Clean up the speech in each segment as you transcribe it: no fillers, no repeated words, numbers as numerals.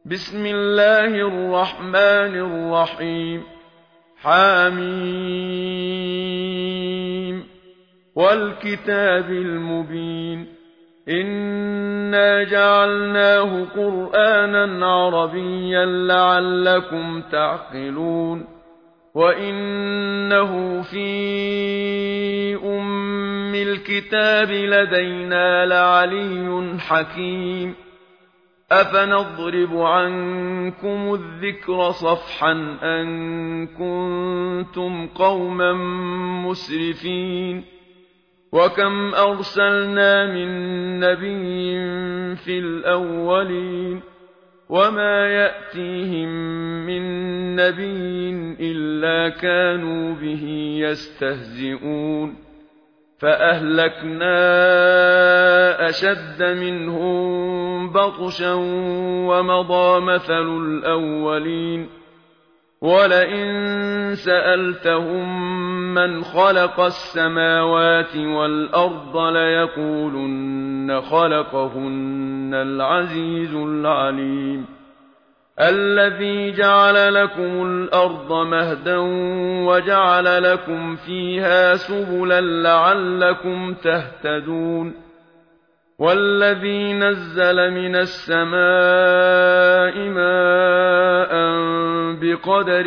بسم الله الرحمن الرحيم حم والكتاب المبين إنا جعلناه قرآنا عربيا لعلكم تعقلون وإنه في أم الكتاب لدينا لعلي حكيم أفنضرب عنكم الذكر صفحا أن كنتم قوما مسرفين وكم أرسلنا من نبي في الأولين وما يأتيهم من نبي إلا كانوا به يستهزئون فأهلكنا أشد منهم بطشا ومضى مثل الأولين ولئن سألتهم من خلق السماوات والأرض ليقولن خلقهن العزيز العليم الذي جعل لكم الأرض مهدا وجعل لكم فيها سبلا لعلكم تهتدون والذي نزل من السماء ماء بقدر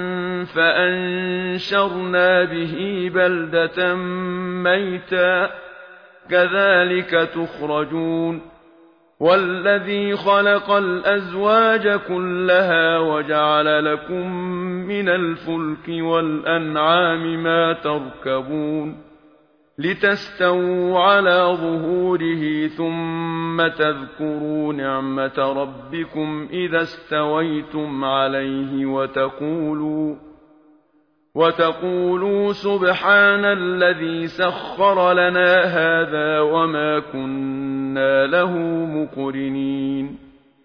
فأنشرنا به بلدة ميتا كذلك تخرجون والذي خلق الأزواج كلها وجعل لكم من الفلك والأنعام ما تركبون لتستووا على ظهوره ثم تذكروا نعمة ربكم إذا استويتم عليه وتقولوا سبحان الذي سخر لنا هذا وما كنا له مقرنين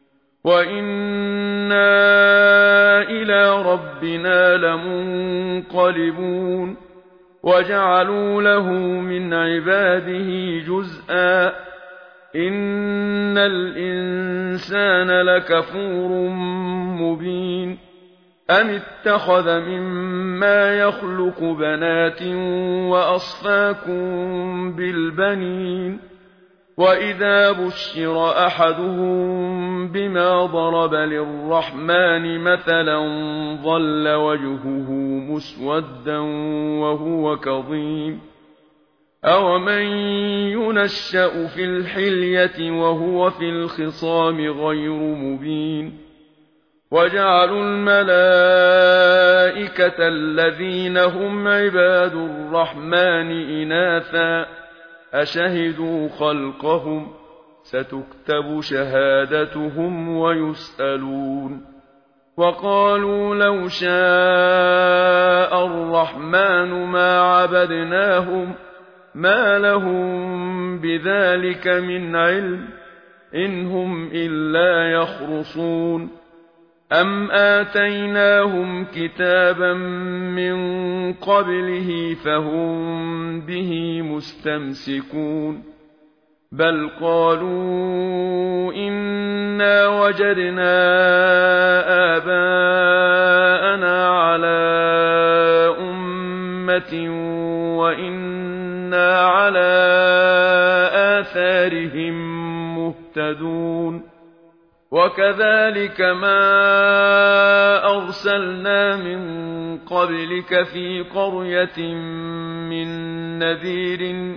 وإنا إلى ربنا لمنقلبون وجعلوا له من عباده جزءا إن الإنسان لكفور مبين أم اتخذ مما يخلق بنات وأصفاكم بالبنين وإذا بشر أحدهم بما ضرب للرحمن مثلا ظل وجهه مسودا وهو كظيم أومن ينشأ في الحلية وهو في الخصام غير مبين وجعلوا الملائكة الذين هم عباد الرحمن إناثا أشهدوا خلقهم ستكتب شهادتهم ويسألون وقالوا لو شاء الرحمن ما عبدناهم ما لهم بذلك من علم إن هم إلا يخرصون أم آتيناهم كتابا من قبله فهم به مستمسكون بل قالوا إنا وجدنا آباءنا على أمة وإنا على آثارهم مهتدون وكذلك ما أرسلنا من قبلك في قرية من نذير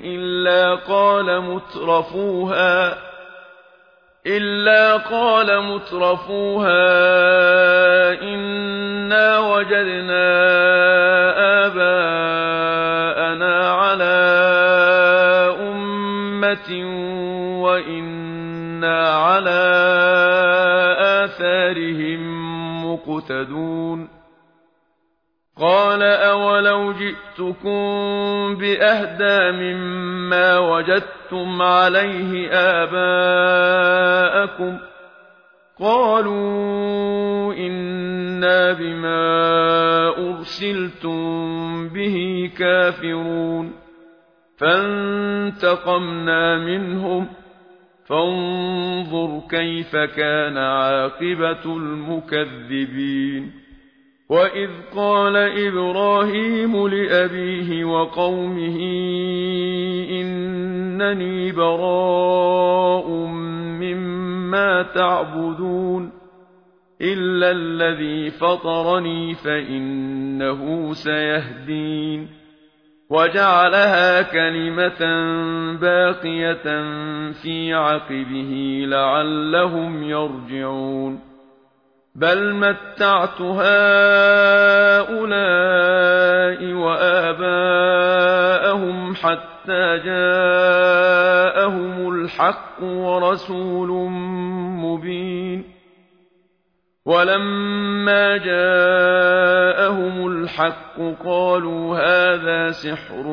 إلا قال مترفوها إنا وجدنا آباءنا على أمة وإنا على آثارهم مقتدون قال أولو جئتكم بأهدى مما وجدتم عليه آباءكم قالوا إنا بما أرسلتم به كافرون فانتقمنا منهم فانظر كيف كان عاقبة المكذبين. وإذ قال إبراهيم لأبيه وقومه إنني براء مما تعبدون إلا الذي فطرني فإنه سيهدين. وجعلها كلمة باقية في عقبه لعلهم يرجعون. بل متعت هؤلاء وآباءهم حتى جاءهم الحق ورسول مبين. ولما جاءهم الحق قالوا هذا سحر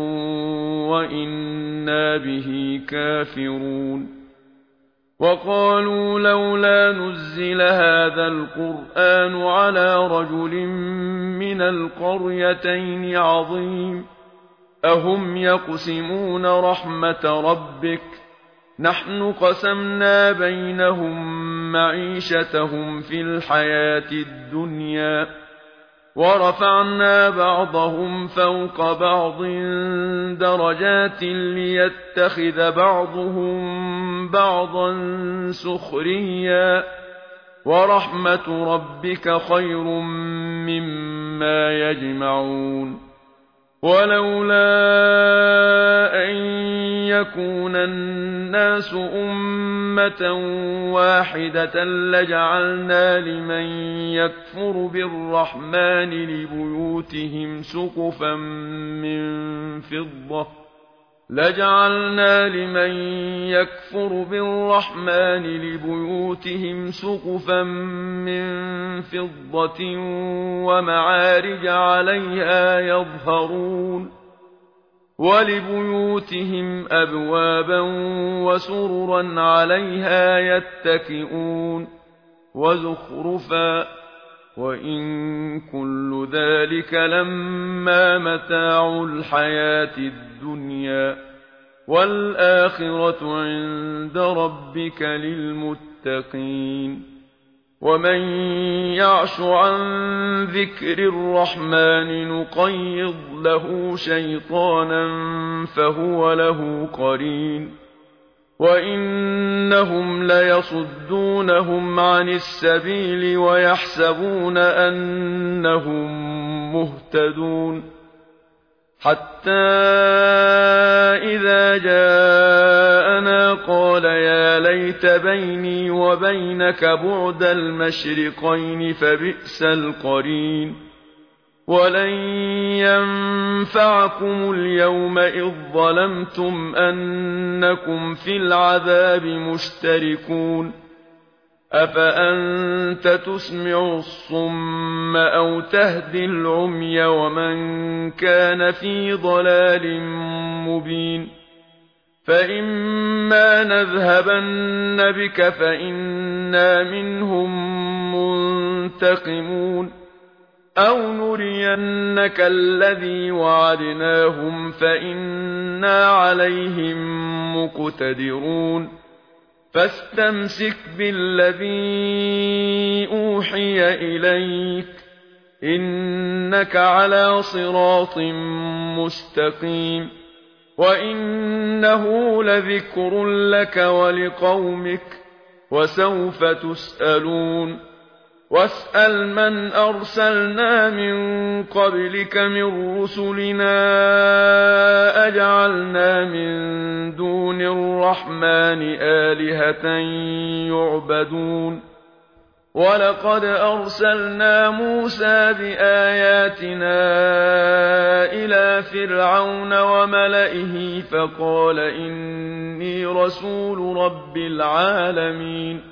وإنا به كافرون. وقالوا لولا نزل هذا القرآن على رجل من القريتين عظيم. أهم يقسمون رحمة ربك نحن قسمنا بينهم معيشتهم في الحياة الدنيا ورفعنا بعضهم فوق بعض درجات ليتخذ بعضهم بعضا سخريا ورحمة ربك خير مما يجمعون. ولولا أن يكون الناس أمة واحدة لجعلنا لمن يكفر بالرحمن لبيوتهم سقفا من فضة ومعارج عليها يظهرون. ولبيوتهم أبوابا وسررا عليها يتكئون وزخرفا وإن كل ذلك لما متاع الحياة الدنيا والآخرة عند ربك للمتقين. ومن يعش عن ذكر الرحمن نقيض له شيطانا فهو له قرين. وإنهم ليصدونهم عن السبيل ويحسبون أنهم مهتدون. حتى إذا جاءنا قال يا ليت بيني وبينك بعد المشرقين فبئس القرين. ولن ينفعكم اليوم إذ ظلمتم أنكم في العذاب مشتركون. أفأنت تسمع الصم أو تهدي العمي ومن كان في ضلال مبين. فإما نذهبن بك فإنا منهم منتقمون أو نرينك الذي وعدناهم فإنا عليهم مقتدرون. فاستمسك بالذي أوحي إليك إنك على صراط مستقيم. وإنه لذكر لك ولقومك وسوف تسألون. واسأل من أرسلنا من قبلك من رسلنا أجعلنا من دون الرحمن آلهة يعبدون. ولقد أرسلنا موسى بآياتنا إلى فرعون وملئه فقال إني رسول رب العالمين.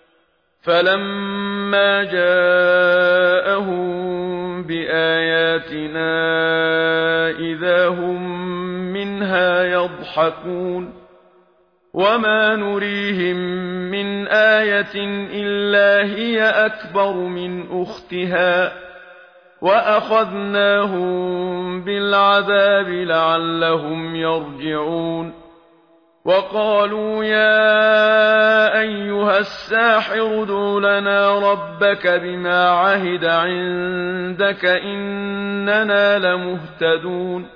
فلما جاءهم بآياتنا إذا هم منها يضحكون. وما نريهم من آية إلا هي أكبر من أختها وأخذناهم بالعذاب لعلهم يرجعون. وقالوا يا أيها الساحر ادع لنا ربك بما عهد عندك إننا لمهتدون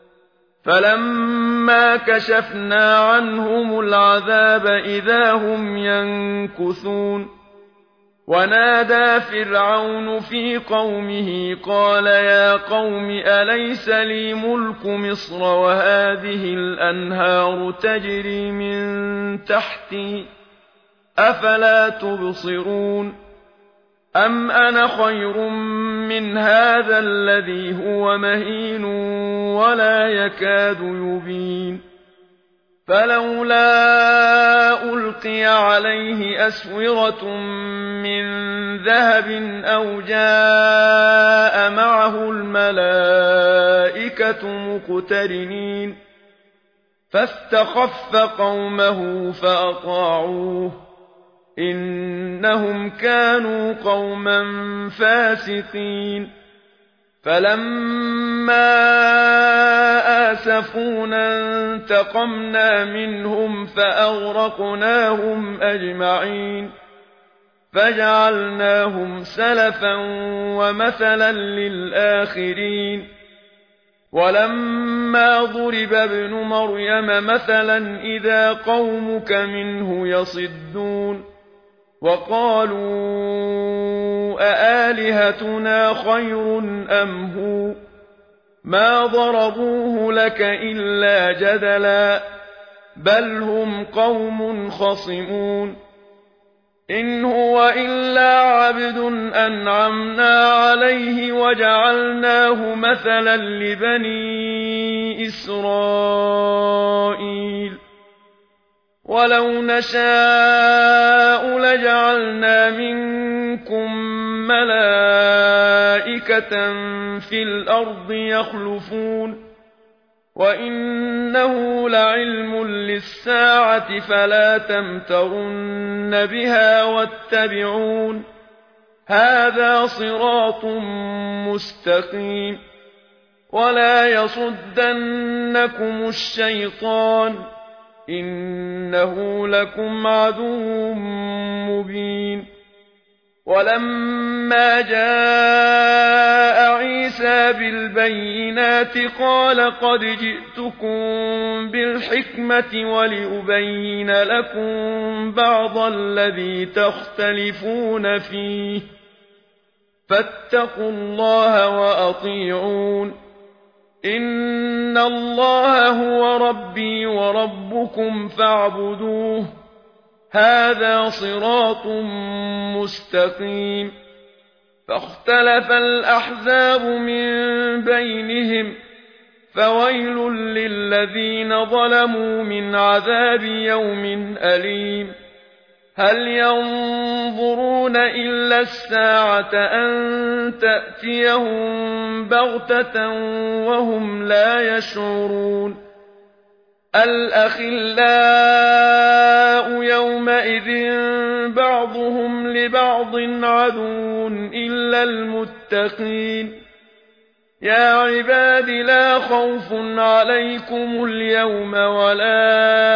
فلما كشفنا عنهم العذاب إذا هم ينكثون ونادى فرعون في قومه قال يا قوم أليس لي ملك مصر وهذه الأنهار تجري من تحتي أفلا تبصرون أم أنا خير من هذا الذي هو مهين ولا يكاد يبين فلولا ألقي عليه أسورة من ذهب أو جاء معه الملائكة مقترنين فاستخف قومه فأطاعوه إنهم كانوا قوما فاسقين فلما آسفونا انتقمنا منهم فأغرقناهم أجمعين فجعلناهم سلفا ومثلا للآخرين ولما ضرب ابن مريم مثلا إذا قومك منه يصدون وقالوا أآلهتنا خير أم هو ما ضربوه لك إلا جدلا بل هم قوم خصمون إن هو إلا عبد أنعمنا عليه وجعلناه مثلا لبني إسرائيل ولو نشاء لجعلنا منكم ملائكة في الأرض يخلفون وإنه لعلم للساعة فلا تمترن بها واتبعون هذا صراط مستقيم ولا يصدنكم الشيطان إنه لكم عدو مبين ولما جاء عيسى بالبينات قال قد جئتكم بالحكمة ولأبين لكم بعض الذي تختلفون فيه فاتقوا الله وأطيعون إن الله هو ربي وربكم فاعبدوه هذا صراط مستقيم فاختلف الأحزاب من بينهم فويل للذين ظلموا من عذاب يوم أليم هل ينظرون إلا الساعة أن تأتيهم بغتة وهم لا يشعرون الأخلاء يومئذ بعضهم لبعض عدو إلا المتقين يا عباد لا خوف عليكم اليوم ولا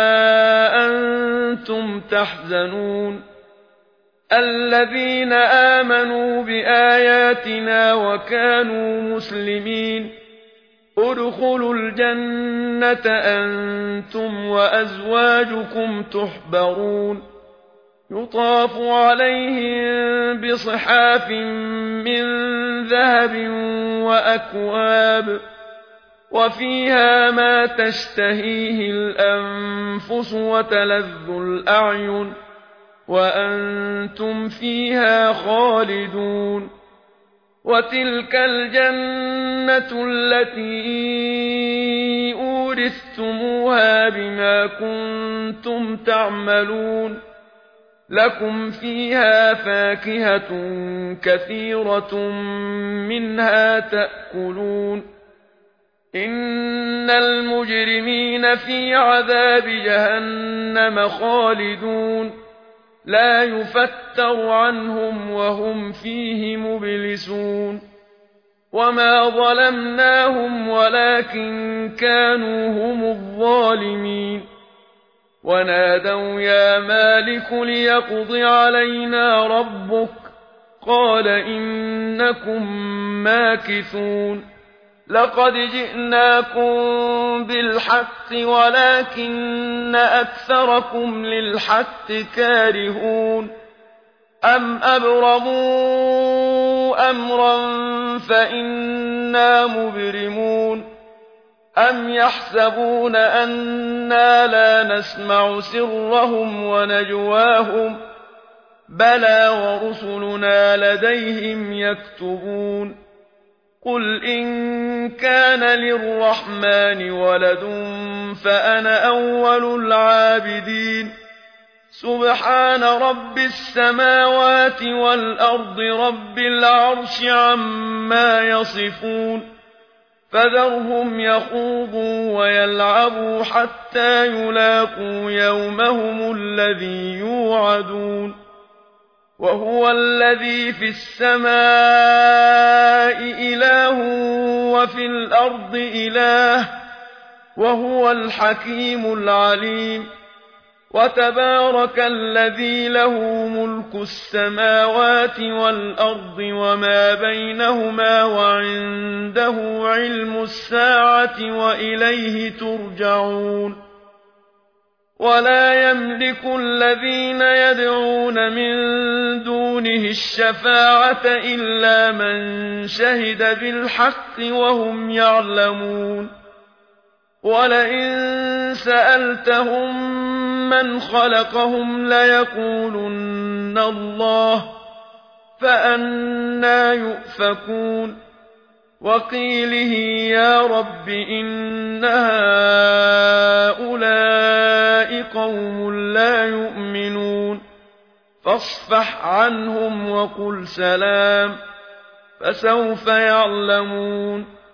أنتم تحزنون الذين آمنوا بآياتنا وكانوا مسلمين ادخلوا الجنة أنتم وأزواجكم تحبرون يطاف عليهم بصحاف من ذهب وأكواب وفيها ما تشتهيه الأنفس وتلذ الأعين وأنتم فيها خالدون وتلك الجنة التي أورثتموها بما كنتم تعملون لكم فيها فاكهة كثيرة منها تأكلون إن المجرمين في عذاب جهنم خالدون لا يفتر عنهم وهم فيه مبلسون وما ظلمناهم ولكن كانوا هم الظالمين ونادوا يا مالك ليقض علينا ربك قال إنكم ماكثون لقد جئناكم بالحق ولكن أكثركم للحق كارهون أم أبرموا أمرا فإنا مبرمون أم يحسبون أنا لا نسمع سرهم ونجواهم بلى ورسلنا لديهم يكتبون قل إن كان للرحمن ولد فأنا أول العابدين سبحان رب السماوات والأرض رب العرش عما يصفون فذرهم يخوضوا ويلعبوا حتى يلاقوا يومهم الذي يوعدون وهو الذي في السماء إله وفي الأرض إله وهو الحكيم العليم وتبارك الذي له ملك السماوات والأرض وما بينهما وعنده علم الساعة وإليه ترجعون ولا يملك الذين يدعون من دونه الشفاعة إلا من شهد بالحق وهم يعلمون ولئن سألتهم من خلقهم ليقولن الله فأنى يؤفكون وقيله يا رب إن هؤلاء قوم لا يؤمنون فاصفح عنهم وقل سلام فسوف يعلمون